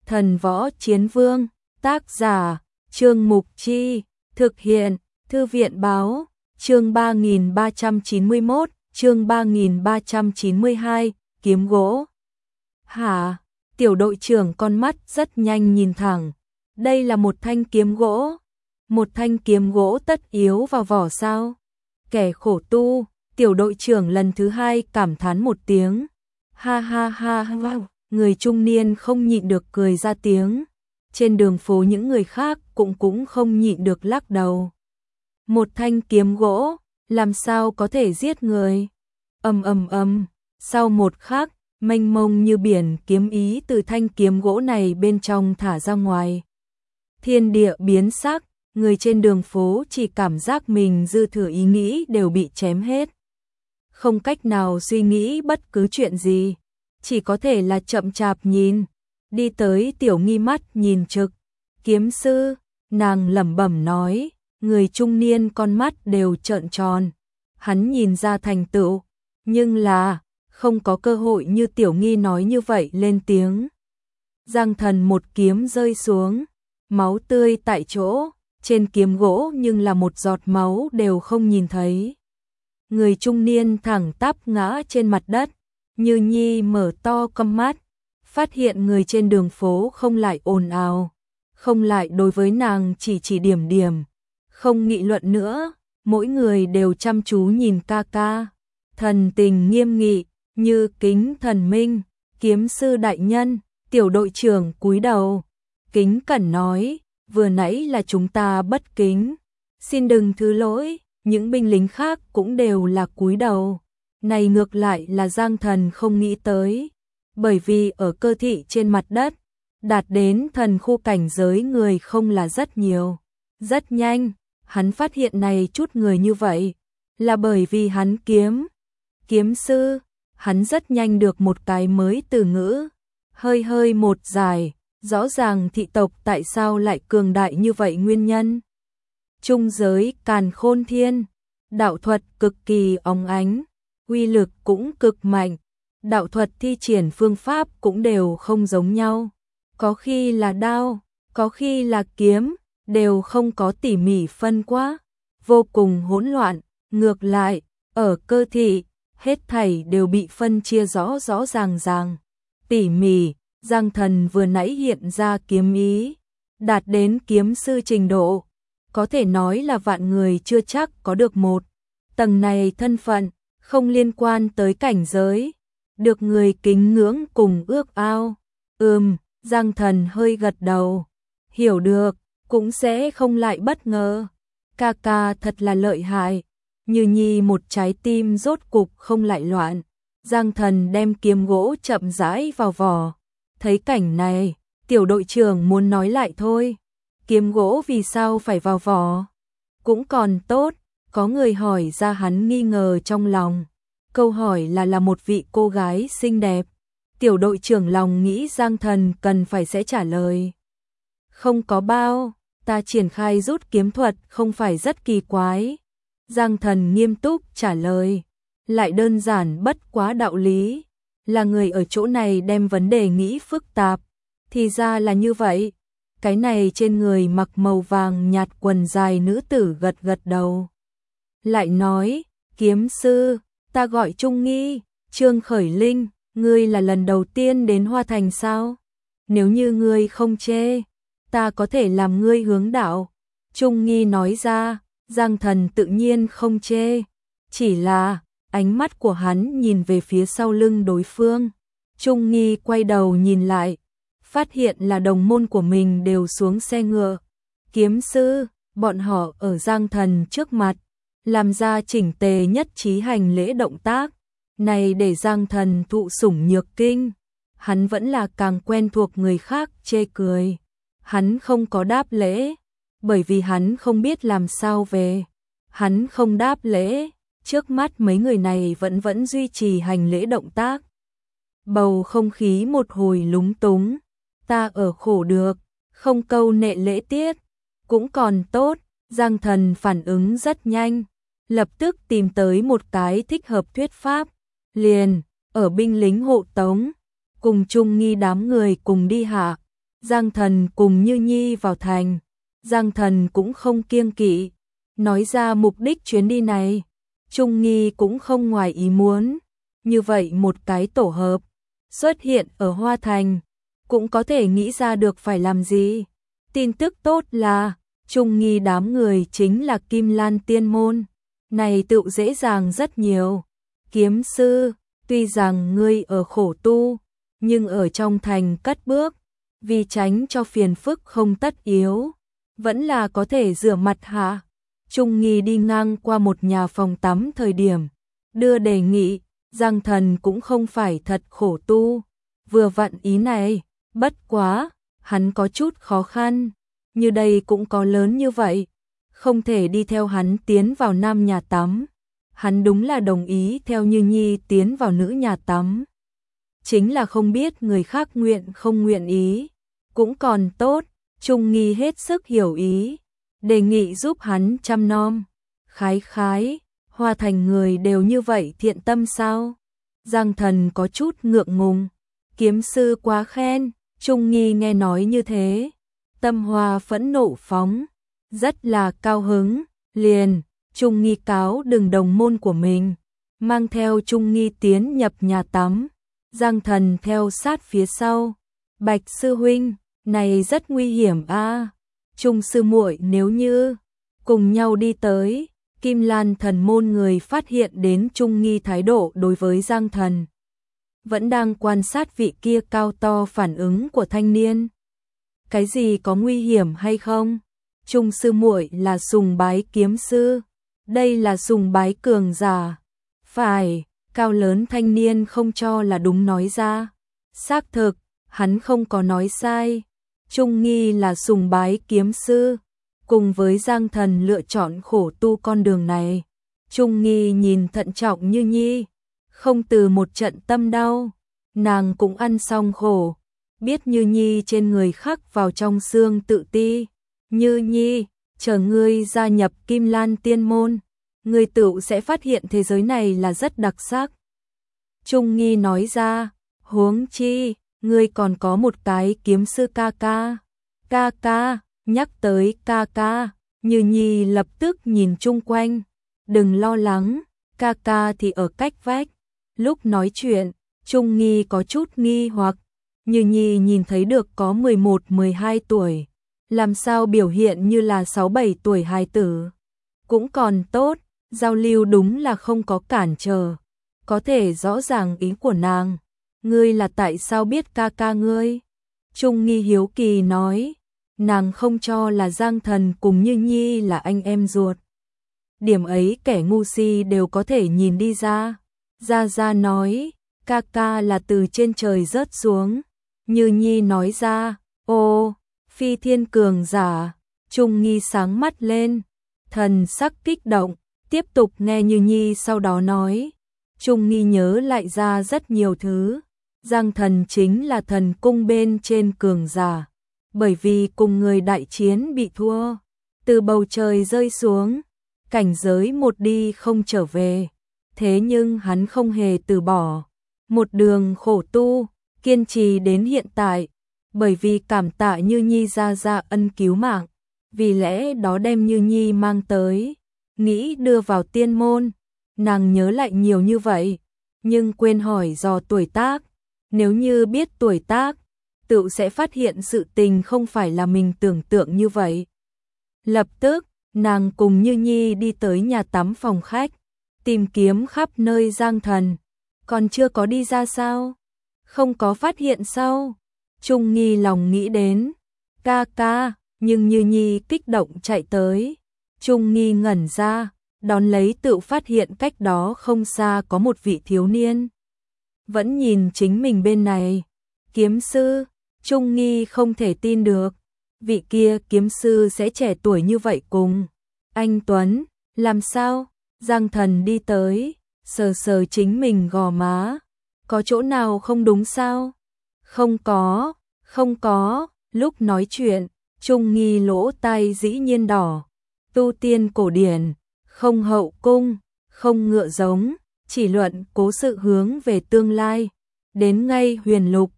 Thần Võ Chiến Vương, tác giả, Trương Mục Chi, thực hiện, Thư viện Báo, chương 3391, chương 3392, kiếm gỗ. Hả? Tiểu đội trưởng con mắt rất nhanh nhìn thẳng. Đây là một thanh kiếm gỗ. Một thanh kiếm gỗ tất yếu vào vỏ sao? Kẻ khổ tu, tiểu đội trưởng lần thứ hai cảm thán một tiếng. Ha ha ha ha, người trung niên không nhịn được cười ra tiếng. Trên đường phố những người khác cũng không nhịn được lắc đầu. Một thanh kiếm gỗ, làm sao có thể giết người? Ầm, sau một khắc, mênh mông như biển kiếm ý từ thanh kiếm gỗ này bên trong thả ra ngoài. Thiên địa biến sắc, người trên đường phố chỉ cảm giác mình dư thừa ý nghĩ đều bị chém hết. Không cách nào suy nghĩ bất cứ chuyện gì, chỉ có thể là chậm chạp nhìn. Đi tới Tiểu Nghi mắt nhìn trực. Kiếm sư, nàng lẩm bẩm nói, người trung niên con mắt đều trợn tròn. Hắn nhìn ra thành tựu, nhưng là không có cơ hội như Tiểu Nghi nói như vậy lên tiếng. Giang Thần một kiếm rơi xuống, máu tươi tại chỗ, trên kiếm gỗ nhưng là một giọt máu đều không nhìn thấy. Người trung niên thẳng tắp ngã trên mặt đất, Như Nhi mở to căm mắt, phát hiện người trên đường phố không lại ồn ào, không lại đối với nàng chỉ điểm, không nghị luận nữa, mỗi người đều chăm chú nhìn ca ca, thần tình nghiêm nghị, như kính thần minh. Kiếm sư đại nhân, tiểu đội trưởng cúi đầu, kính cẩn nói, vừa nãy là chúng ta bất kính, xin đừng thứ lỗi. Những binh lính khác cũng đều là cúi đầu. Này ngược lại là Giang Thần không nghĩ tới, bởi vì ở cơ thị trên mặt đất, đạt đến thần khu cảnh giới người không là rất nhiều. Rất nhanh, hắn phát hiện này chút người như vậy, là bởi vì hắn kiếm sư, hắn rất nhanh được một cái mới từ ngữ, hơi một giải, rõ ràng thị tộc tại sao lại cường đại như vậy nguyên nhân. Trung giới Càn Khôn Thiên, đạo thuật cực kỳ óng ánh, uy lực cũng cực mạnh, đạo thuật thi triển phương pháp cũng đều không giống nhau, có khi là đao, có khi là kiếm, đều không có tỉ mỉ phân quá, vô cùng hỗn loạn. Ngược lại, ở cơ thị, hết thảy đều bị phân chia rõ ràng, tỉ mỉ. Giang Thần vừa nãy hiện ra kiếm ý, đạt đến kiếm sư trình độ, có thể nói là vạn người chưa chắc có được một. Tầng này thân phận, không liên quan tới cảnh giới, được người kính ngưỡng cùng ước ao. Giang Thần hơi gật đầu, hiểu được, cũng sẽ không lại bất ngờ. Ca ca thật là lợi hại, Như Nhi một trái tim rốt cục không lại loạn. Giang Thần đem kiếm gỗ chậm rãi vào vỏ. Thấy cảnh này, tiểu đội trưởng muốn nói lại thôi. Kiếm gỗ vì sao phải vào vỏ? Cũng còn tốt, có người hỏi ra hắn nghi ngờ trong lòng. Câu hỏi là một vị cô gái xinh đẹp. Tiểu đội trưởng lòng nghĩ Giang Thần cần phải sẽ trả lời. Không có bao, ta triển khai rút kiếm thuật không phải rất kỳ quái. Giang Thần nghiêm túc trả lời. Lại đơn giản bất quá đạo lý. Là người ở chỗ này đem vấn đề nghĩ phức tạp. Thì ra là như vậy. Cái này trên người mặc màu vàng nhạt quần dài nữ tử gật đầu. Lại nói, kiếm sư, ta gọi Trung Nghi, Trương Khởi Linh, ngươi là lần đầu tiên đến Hoa Thành sao? Nếu như ngươi không chê, ta có thể làm ngươi hướng đạo. Trung Nghi nói ra, Giang Thần tự nhiên không chê, chỉ là ánh mắt của hắn nhìn về phía sau lưng đối phương. Trung Nghi quay đầu nhìn lại, phát hiện là đồng môn của mình đều xuống xe ngựa. Kiếm sư, bọn họ ở Giang Thần trước mặt, làm ra chỉnh tề nhất trí hành lễ động tác. Này để Giang Thần thụ sủng nhược kinh, hắn vẫn là càng quen thuộc người khác chê cười. Hắn không có đáp lễ, bởi vì hắn không biết làm sao về. Hắn không đáp lễ, trước mắt mấy người này vẫn duy trì hành lễ động tác. Bầu không khí một hồi lúng túng. Ta ở khổ được, không câu nệ lễ tiết, cũng còn tốt. Giang Thần phản ứng rất nhanh, lập tức tìm tới một cái thích hợp thuyết pháp. Liền, ở binh lính hộ tống, cùng Trung Nghi đám người cùng đi hạ. Giang Thần cùng Như Nhi vào thành. Giang Thần cũng không kiêng kỵ, nói ra mục đích chuyến đi này. Trung Nghi cũng không ngoài ý muốn, như vậy một cái tổ hợp xuất hiện ở Hoa Thành, cũng có thể nghĩ ra được phải làm gì. Tin tức tốt là Trung Nghi đám người chính là Kim Lan Tiên Môn, này tự dễ dàng rất nhiều. Kiếm sư, tuy rằng ngươi ở khổ tu, nhưng ở trong thành cất bước, vì tránh cho phiền phức không tất yếu, vẫn là có thể rửa mặt hạ. Trung Nghi đi ngang qua một nhà phòng tắm thời điểm, đưa đề nghị, Giang Thần cũng không phải thật khổ tu, vừa vặn ý này, bất quá, hắn có chút khó khăn, như đây cũng có lớn như vậy, không thể đi theo hắn tiến vào nam nhà tắm. Hắn đúng là đồng ý theo Như Nhi tiến vào nữ nhà tắm. Chính là không biết người khác nguyện không nguyện ý, cũng còn tốt, Trung Nghi hết sức hiểu ý, đề nghị giúp hắn chăm nom. Khái, Hoa Thành người đều như vậy thiện tâm sao? Giang Thần có chút ngượng ngùng, kiếm sư quá khen. Trung Nghi nghe nói như thế, tâm hoa phẫn nộ phóng, rất là cao hứng, liền, Trung Nghi cáo đừng đồng môn của mình, mang theo Trung Nghi tiến nhập nhà tắm, Giang Thần theo sát phía sau. Bạch sư huynh, này rất nguy hiểm a. Trung sư muội nếu như cùng nhau đi tới, Kim Lan Thần môn người phát hiện đến Trung Nghi thái độ đối với Giang Thần, vẫn đang quan sát vị kia cao to phản ứng của thanh niên. Cái gì có nguy hiểm hay không? Trung sư muội là sùng bái kiếm sư, đây là sùng bái cường giả. Phải, cao lớn thanh niên không cho là đúng nói ra. Xác thực, hắn không có nói sai. Trung Nghi là sùng bái kiếm sư, cùng với Giang Thần lựa chọn khổ tu con đường này. Trung Nghi nhìn thận trọng Như Nhi, không từ một trận tâm đau, nàng cũng ăn xong khổ, biết Như Nhi trên người khắc vào trong xương tự ti. Như Nhi, chờ ngươi gia nhập Kim Lan Tiên Môn, ngươi tự sẽ phát hiện thế giới này là rất đặc sắc. Trung Nghi nói ra, huống chi, ngươi còn có một cái kiếm sư ca ca. Ca ca, nhắc tới ca ca, Như Nhi lập tức nhìn chung quanh, đừng lo lắng, ca ca thì ở cách vách. Lúc nói chuyện, Trung Nghi có chút nghi hoặc, Như Nhi nhìn thấy được có 11-12 tuổi, làm sao biểu hiện như là 6-7 tuổi hài tử. Cũng còn tốt, giao lưu đúng là không có cản trở, có thể rõ ràng ý của nàng. Ngươi là tại sao biết ca ca ngươi? Trung Nghi hiếu kỳ nói, nàng không cho là Giang Thần cùng Như Nhi là anh em ruột. Điểm ấy kẻ ngu si đều có thể nhìn đi ra. Gia Gia nói, ca ca là từ trên trời rớt xuống. Như Nhi nói ra, ô, phi thiên cường giả. Trung Nghi sáng mắt lên, thần sắc kích động, tiếp tục nghe Như Nhi sau đó nói. Trung Nghi nhớ lại ra rất nhiều thứ. Giang Thần chính là thần cung bên trên cường giả, bởi vì cùng người đại chiến bị thua, từ bầu trời rơi xuống, cảnh giới một đi không trở về. Thế nhưng hắn không hề từ bỏ, một đường khổ tu, kiên trì đến hiện tại, bởi vì cảm tạ Như Nhi Gia Gia ân cứu mạng, vì lẽ đó đem Như Nhi mang tới, nghĩ đưa vào tiên môn. Nàng nhớ lại nhiều như vậy, nhưng quên hỏi dò tuổi tác. Nếu như biết tuổi tác, tự sẽ phát hiện sự tình không phải là mình tưởng tượng như vậy. Lập tức, nàng cùng Như Nhi đi tới nhà tắm phòng khách, tìm kiếm khắp nơi Giang Thần. Còn chưa có đi ra sao? Không có phát hiện sao? Trung Nghi lòng nghĩ đến, ca ca, nhưng Như Nhi kích động chạy tới. Trung Nghi ngẩn ra, đón lấy tự phát hiện cách đó không xa có một vị thiếu niên. Vẫn nhìn chính mình bên này. Kiếm sư, Trung Nghi không thể tin được. Vị kia kiếm sư sẽ trẻ tuổi như vậy cùng. Anh Tuấn, làm sao? Giang Thần đi tới, sờ sờ chính mình gò má. Có chỗ nào không đúng sao? Không có. Lúc nói chuyện, Trung Nghi lỗ tai dĩ nhiên đỏ. Tu tiên cổ điển, không hậu cung, không ngựa giống, chỉ luận cố sự hướng về tương lai. Đến ngay huyền lục,